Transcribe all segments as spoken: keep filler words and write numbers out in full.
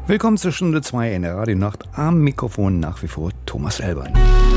Willkommen zur Stunde zwei in der Radionacht. Am Mikrofon nach wie vor Thomas Elbern.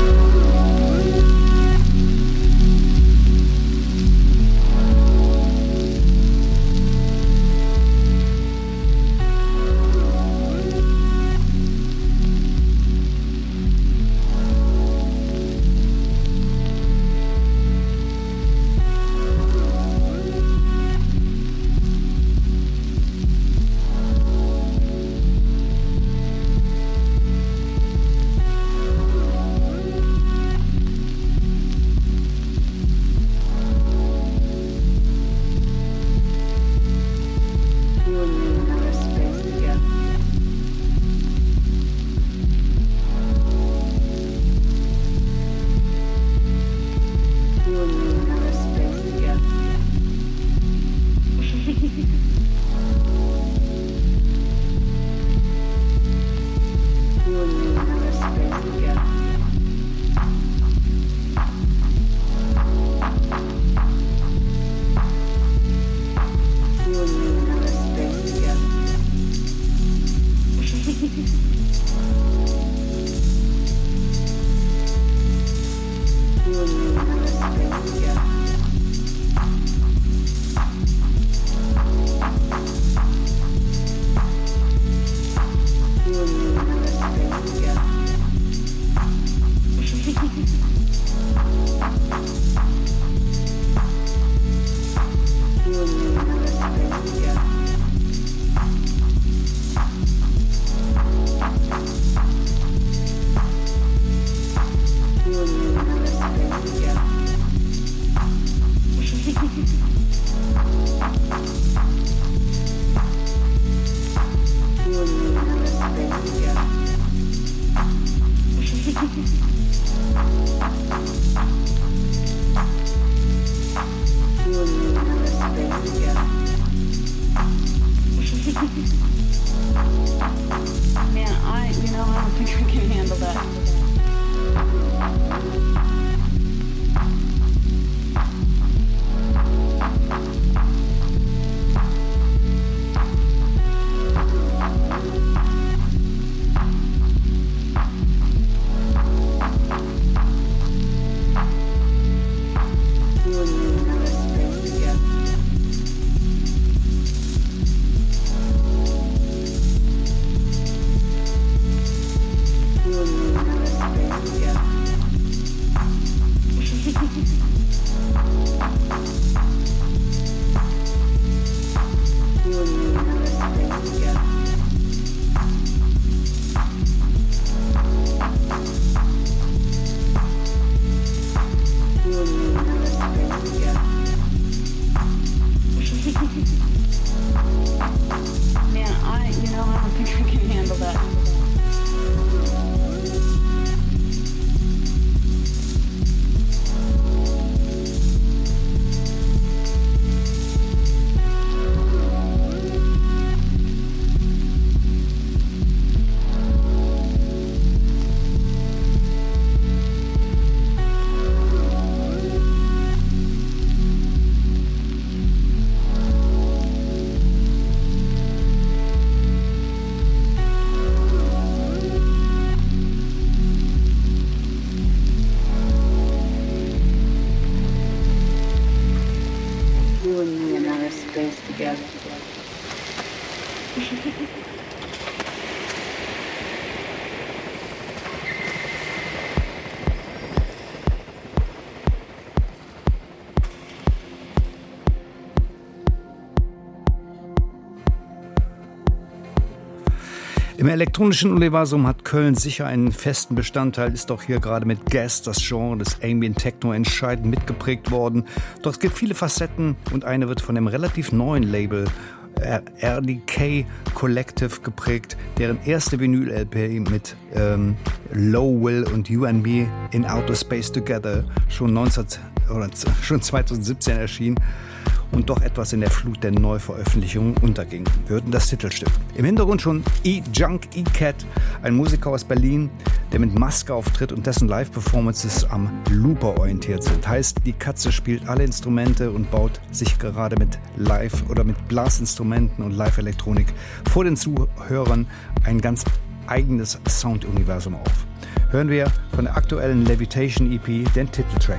Im elektronischen Universum hat Köln sicher einen festen Bestandteil, ist auch hier gerade mit Gas das Genre des Ambient Techno entscheidend mitgeprägt worden. Doch es gibt viele Facetten und eine wird von dem relativ neuen Label R D K Collective geprägt, deren erste Vinyl-L P mit ähm, Low Will und You and Me in Outer Space Together schon, neunzehn, oder schon zwanzig siebzehn erschien. und doch etwas in der Flut der Neuveröffentlichungen unterging. Wir hörten das Titelstück. Im Hintergrund schon E-Junk E-Cat, ein Musiker aus Berlin, der mit Maske auftritt und dessen Live-Performances am Looper orientiert sind. Heißt, die Katze spielt alle Instrumente und baut sich gerade mit Live- oder mit Blasinstrumenten und Live-Elektronik vor den Zuhörern ein ganz eigenes Sounduniversum auf. Hören wir von der aktuellen Levitation E P den Titeltrack.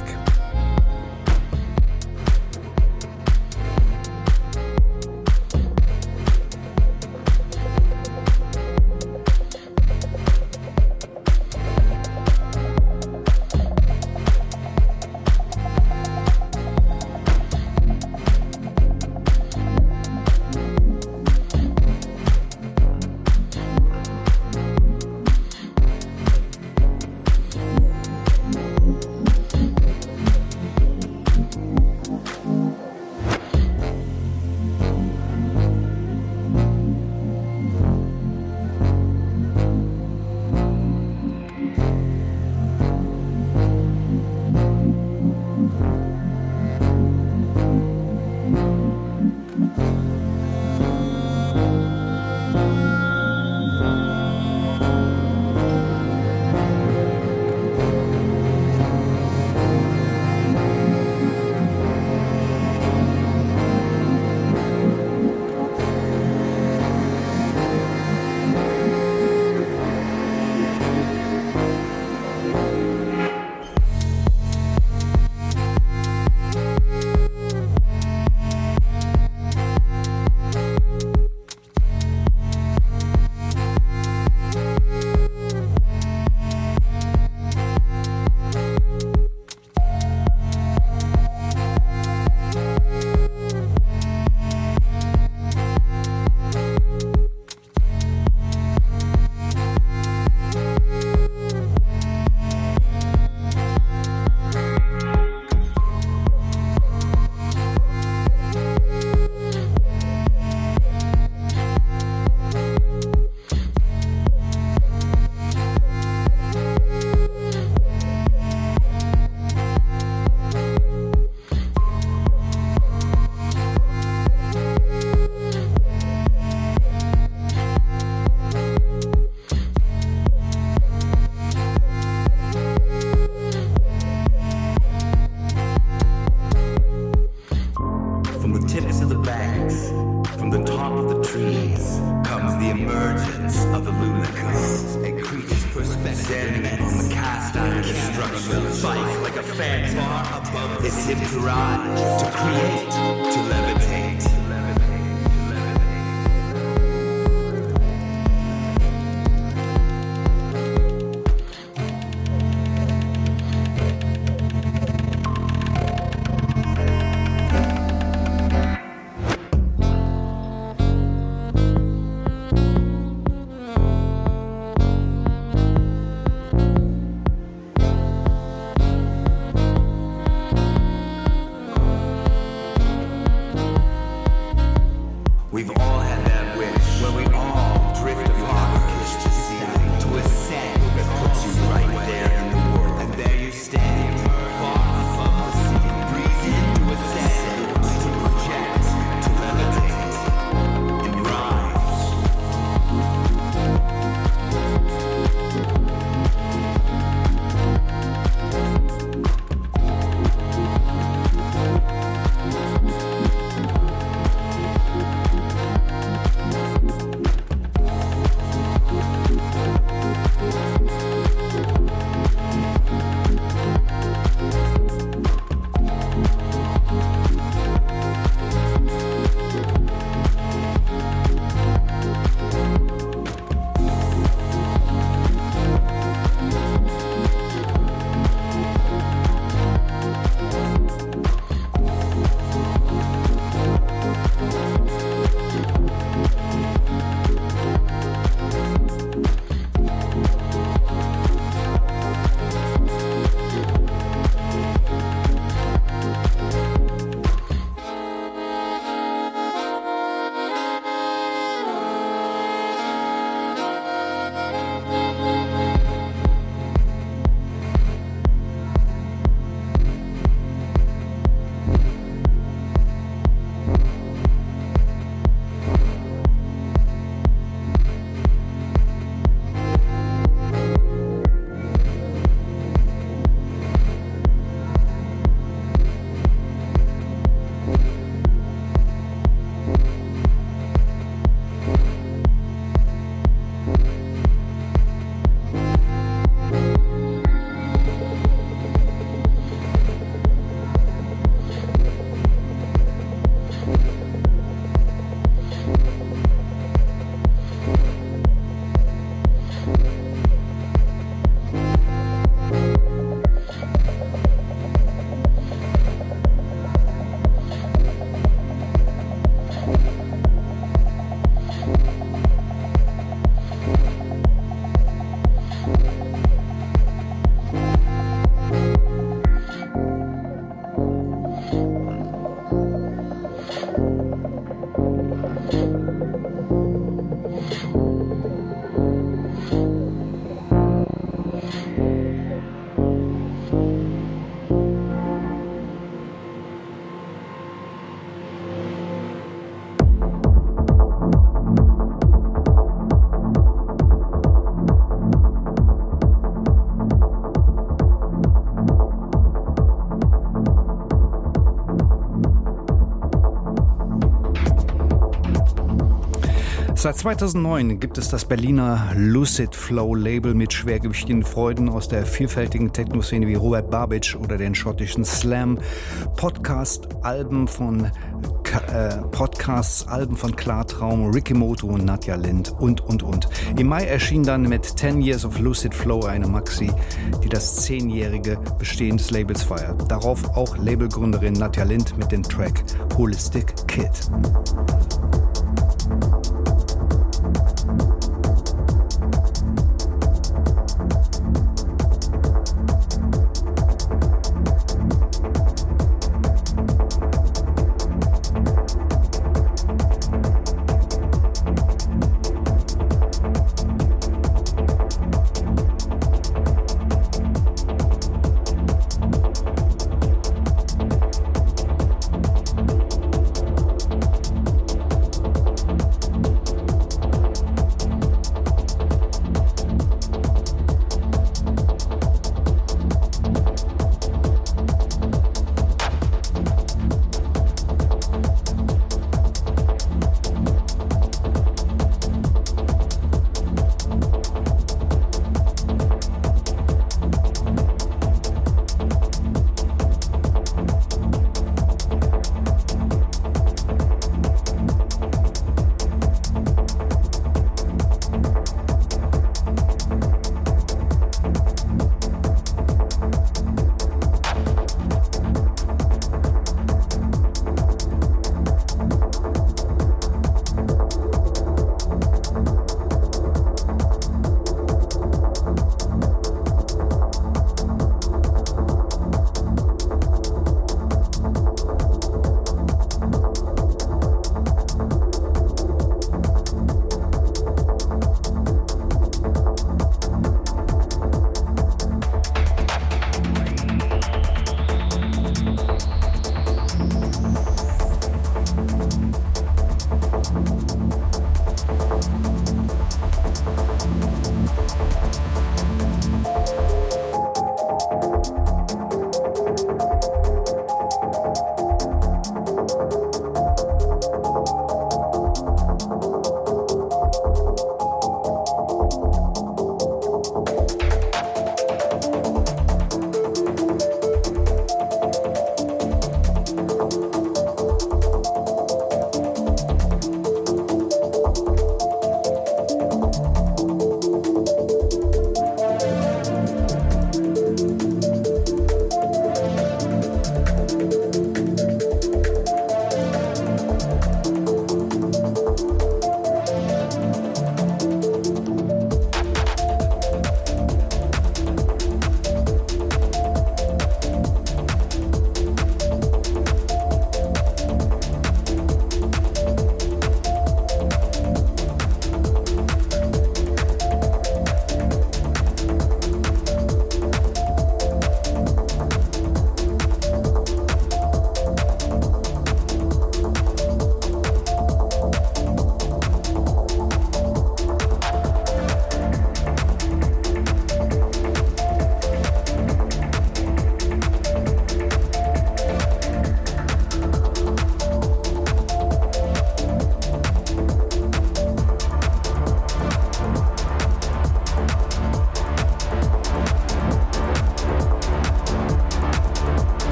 Seit zweitausendneun gibt es das Berliner Lucid Flow Label mit schwergewichtigen Freuden aus der vielfältigen Techno-Szene wie Robert Babich oder den schottischen Slam. Podcast-Alben von äh, Podcasts, Alben von Klartraum, Ricky Moto und Nadja Lind und, und, und. Im Mai erschien dann mit ten Years of Lucid Flow eine Maxi, die das zehnjährige Bestehen des Labels feiert. Darauf auch Labelgründerin Nadja Lind mit dem Track Holistic Kid.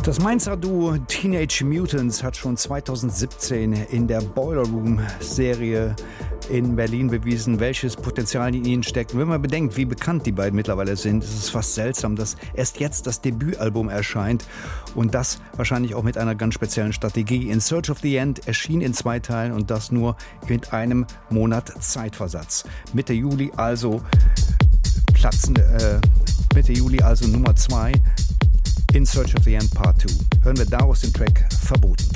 Das Mainzer Duo Teenage Mutants hat schon zweitausendsiebzehn in der Boiler Room Serie in Berlin bewiesen, welches Potenzial in ihnen steckt. Und wenn man bedenkt, wie bekannt die beiden mittlerweile sind, ist es fast seltsam, dass erst jetzt das Debütalbum erscheint und das wahrscheinlich auch mit einer ganz speziellen Strategie. In Search of the End erschien in zwei Teilen und das nur mit einem Monat Zeitversatz. Mitte Juli also platzen, äh, Mitte Juli also Nummer zwei. In Search of the End Part zwei. Hören wir daraus den Track Verboten.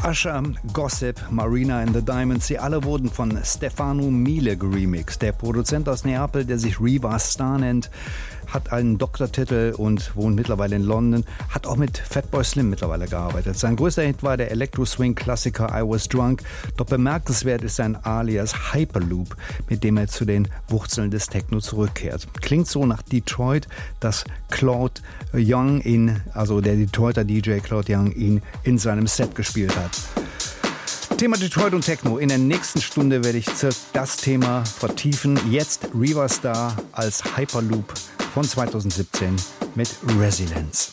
Usher, Gossip, Marina and the Diamonds, sie alle wurden von Stefano Miele geremixed. Der Produzent aus Neapel, der sich Riva Starr nennt, hat einen Doktortitel und wohnt mittlerweile in London, hat auch mit Fatboy Slim mittlerweile gearbeitet. Sein größter Hit war der Elektro-Swing-Klassiker I Was Drunk. Doch bemerkenswert ist sein Alias Hyperloop, mit dem er zu den Wurzeln des Techno zurückkehrt. Klingt so nach Detroit, dass Claude Young ihn, also der Detroiter D J Claude Young, ihn in seinem Set gespielt hat. Thema Detroit und Techno. In der nächsten Stunde werde ich das Thema vertiefen. Jetzt Riva Starr als Hyperloop von zweitausendsiebzehn mit Resilience.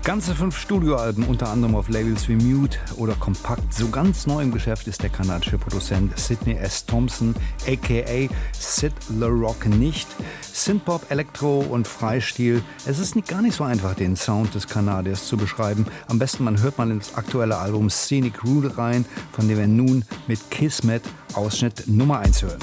Ganze fünf Studioalben, unter anderem auf Labels wie Mute oder Kompakt. So ganz neu im Geschäft ist der kanadische Produzent Sidney S. Thompson, aka Sid Le Rock nicht. Synthpop, Elektro und Freistil. Es ist nicht, gar nicht so einfach, den Sound des Kanadiers zu beschreiben. Am besten man hört man ins aktuelle Album Scenic Route rein, von dem wir nun mit Kismet Ausschnitt Nummer eins hören.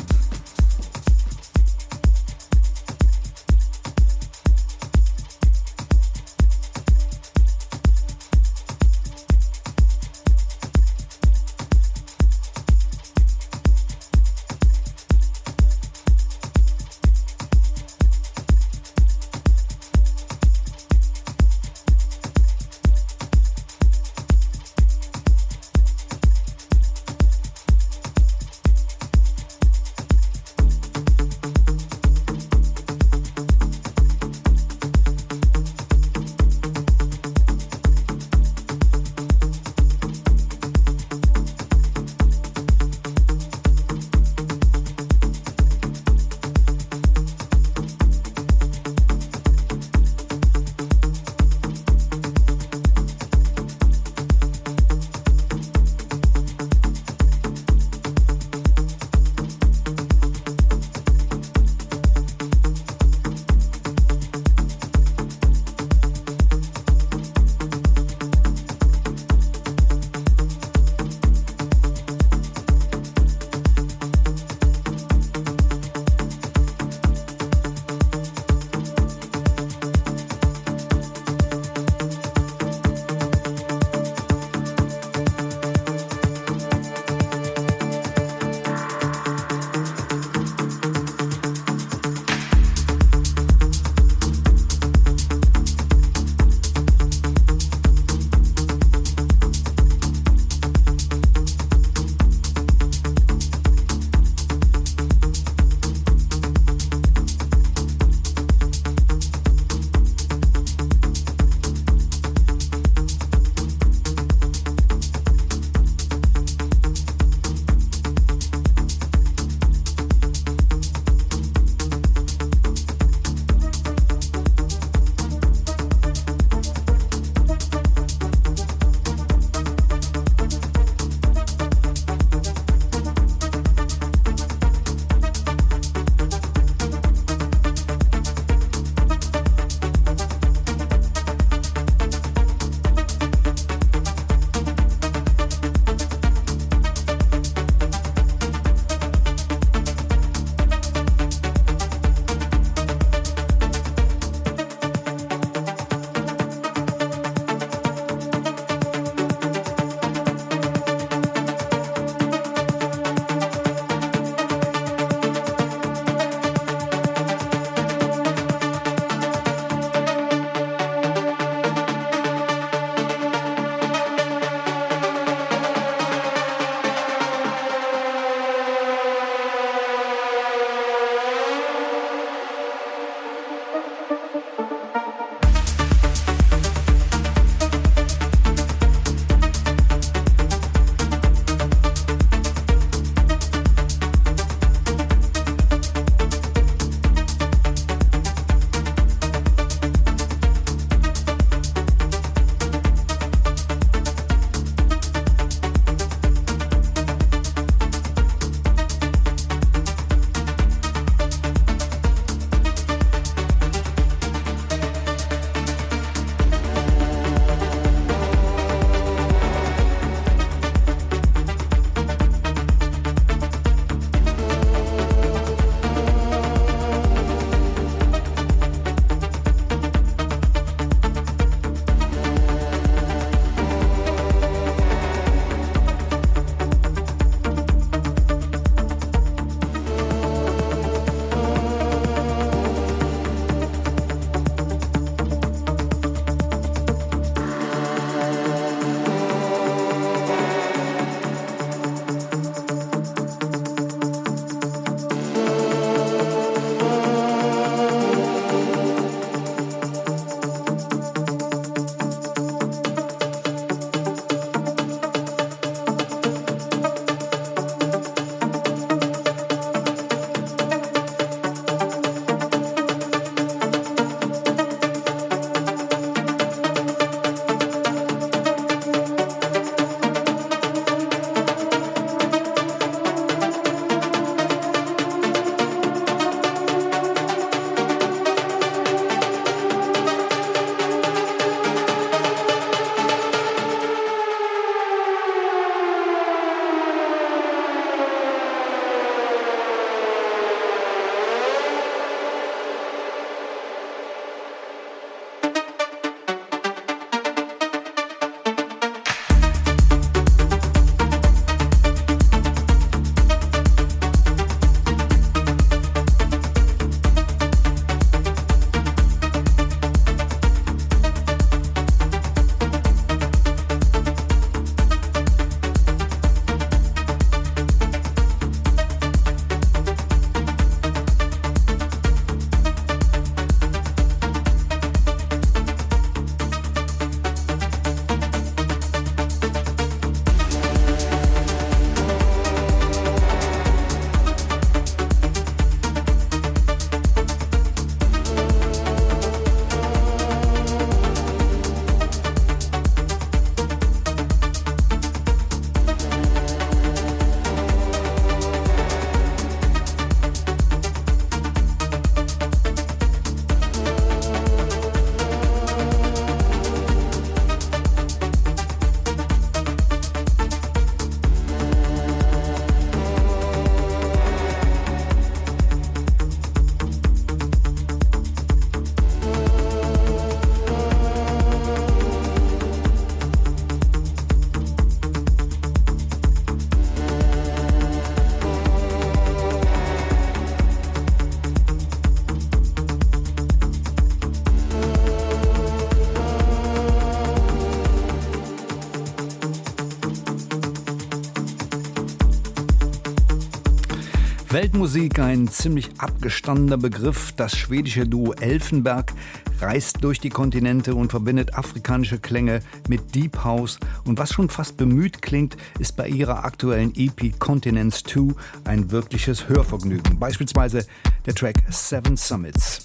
Weltmusik ein ziemlich abgestandener Begriff. Das schwedische Duo Elfenberg reist durch die Kontinente und verbindet afrikanische Klänge mit Deep House. Und was schon fast bemüht klingt, ist bei ihrer aktuellen E P Continents zwei ein wirkliches Hörvergnügen. Beispielsweise der Track Seven Summits.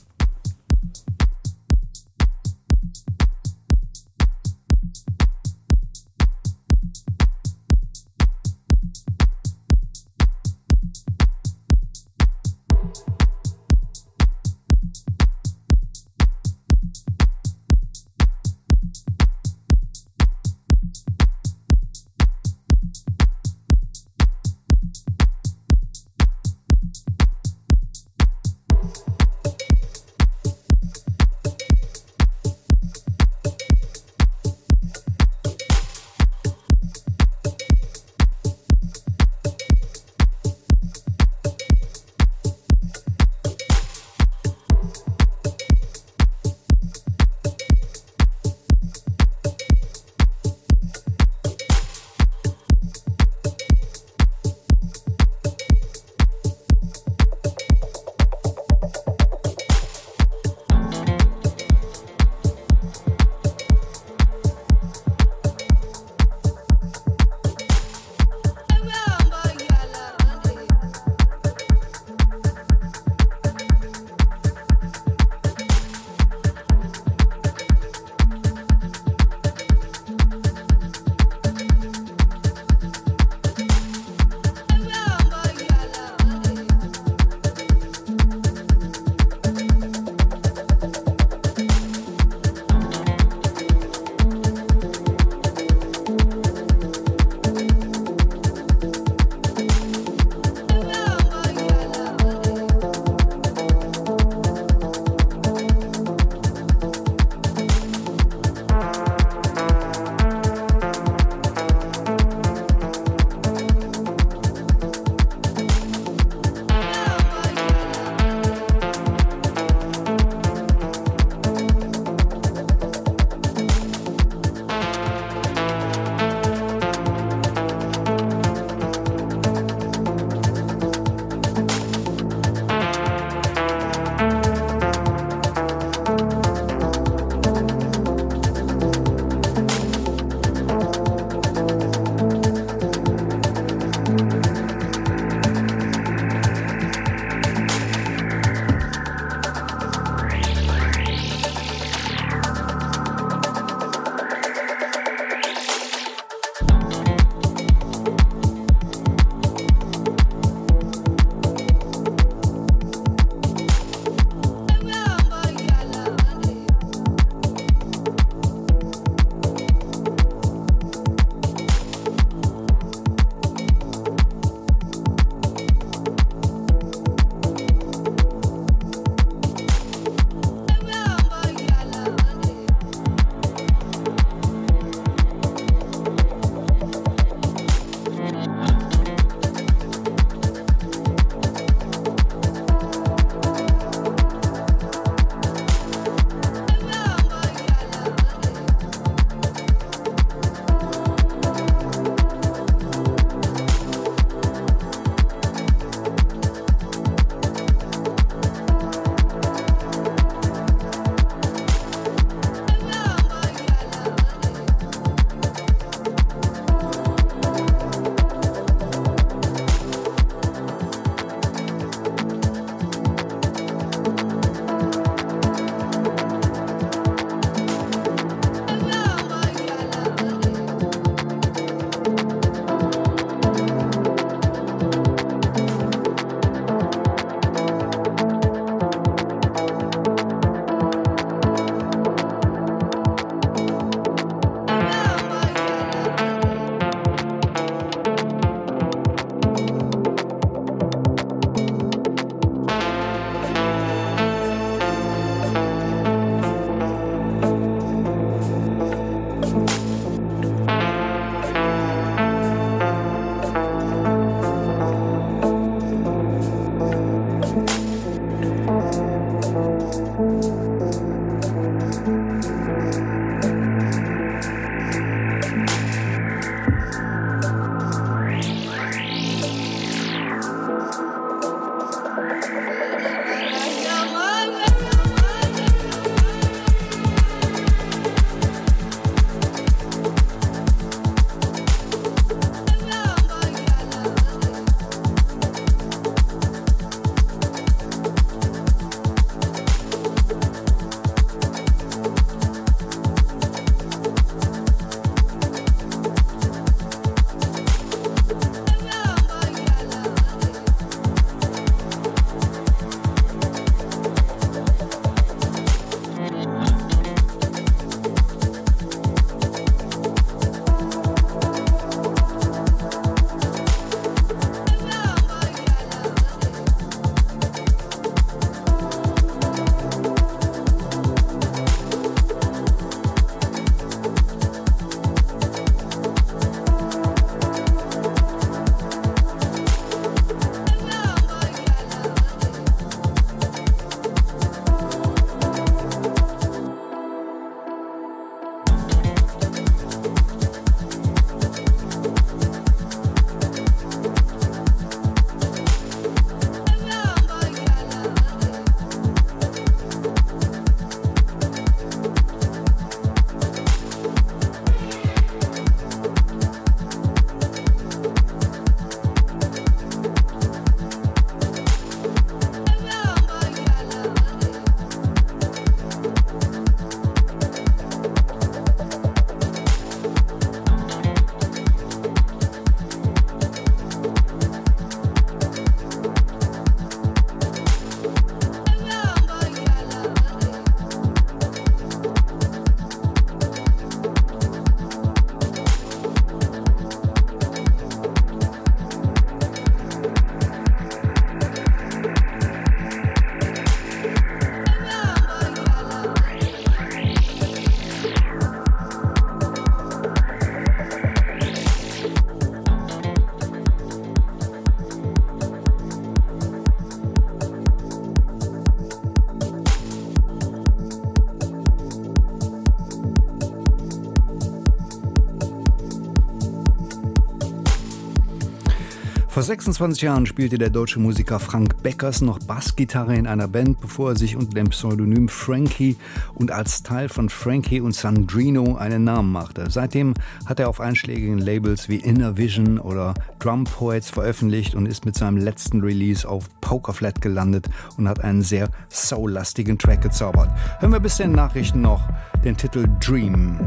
Vor sechsundzwanzig Jahren spielte der deutsche Musiker Frank Beckers noch Bassgitarre in einer Band, bevor er sich unter dem Pseudonym Frankie und als Teil von Frankie und Sandrino einen Namen machte. Seitdem hat er auf einschlägigen Labels wie Inner Vision oder Drum Poets veröffentlicht und ist mit seinem letzten Release auf Pokerflat gelandet und hat einen sehr soul-lastigen Track gezaubert. Hören wir bis den Nachrichten noch den Titel Dream.